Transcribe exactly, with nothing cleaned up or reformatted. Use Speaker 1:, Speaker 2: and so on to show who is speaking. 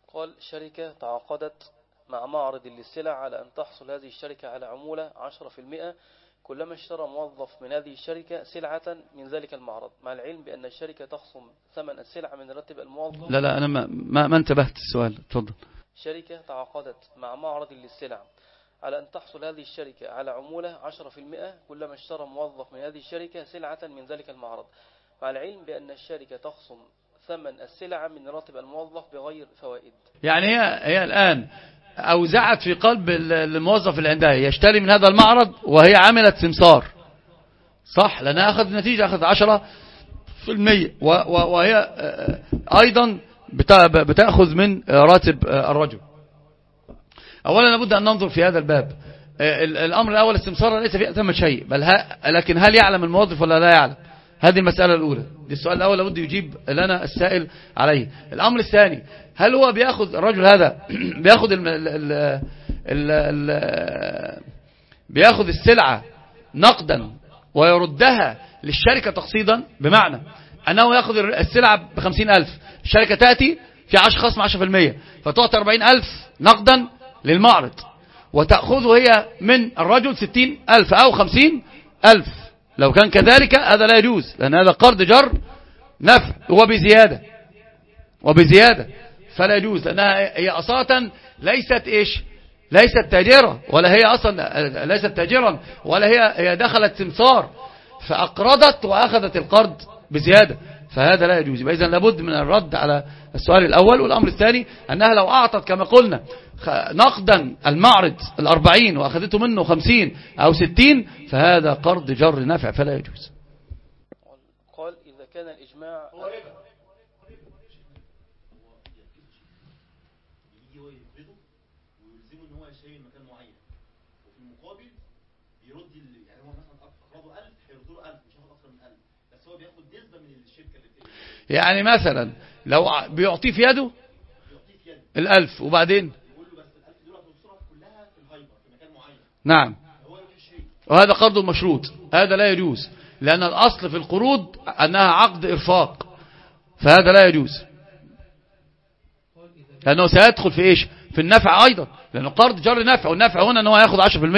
Speaker 1: قال شركة تعاقدت مع معرض للسلع على أن تحصل هذه الشركة على عمولة عشرة في المئة كلما اشترى موظف من هذه الشركة سلعة من ذلك المعرض، مع العلم بأن الشركة تخصم ثمن السلعة من راتب الموظف.
Speaker 2: لا لا أنا ما, ما, ما انتبهت السؤال، تفضل.
Speaker 1: شركة تعاقدت مع معرض للسلع على أن تحصل هذه الشركة على عمولة عشرة في المئة كلما اشترى موظف من هذه الشركة سلعة من ذلك المعرض، مع العلم بأن الشركة تخصم ثمن السلعة من راتب الموظف بغير فوائد.
Speaker 2: يعني هي, هي الآن أوزعت في قلب الموظف اللي عندها يشتري من هذا المعرض وهي عملت سمسار، صح؟ لأنها أخذ نتيجة، أخذ عشرة في المية، وهي أيضا بتأخذ من راتب الرجل. أولا لابد أن ننظر في هذا الباب. الأمر الأول السمسار ليس فيه ثمة شيء، بل ها لكن هل يعلم الموظف ولا لا يعلم؟ هذه المسألة الأولى، دي السؤال الأول لابد يجيب لنا السائل عليه. الأمر الثاني، هل هو بيأخذ الرجل هذا بيأخذ ال ال ال ال بيأخذ السلعة نقدا ويردها للشركة تقسيطا، بمعنى أنه يأخذ السلعة بخمسين ألف، الشركة تأتي في عشر خصم عشرة في المية فتعطي أربعين ألف نقدا للمعرض، وتأخذه هي من الرجل ستين ألف أو خمسين ألف. لو كان كذلك هذا لا يجوز، لأن هذا قرض جر نفع وبزيادة وبزيادة فلا يجوز، لأنها هي أصلا ليست إيش ليست تاجرة، ولا هي أصلا ليست تاجرا، ولا هي هي دخلت سمسار فأقرضت وأخذت القرض بزيادة، فهذا لا يجوز. إذن لابد من الرد على السؤال الأول. والأمر الثاني أنها لو أعطت كما قلنا نقدا المعرض الأربعين وأخذته منه خمسين أو ستين فهذا قرض جر نفع فلا يجوز.
Speaker 1: قال إذا كان الإجماع
Speaker 2: يعني مثلا لو بيعطيه في يده الألف وبعدين نعم، وهذا قرض مشروط، هذا لا يجوز، لأن الأصل في القروض أنها عقد إرفاق، فهذا لا يجوز، لأنه سيدخل في إيش في النفع أيضا، لأنه قرض جر نفع، والنفع هنا أنه يأخذ عشرة في المية.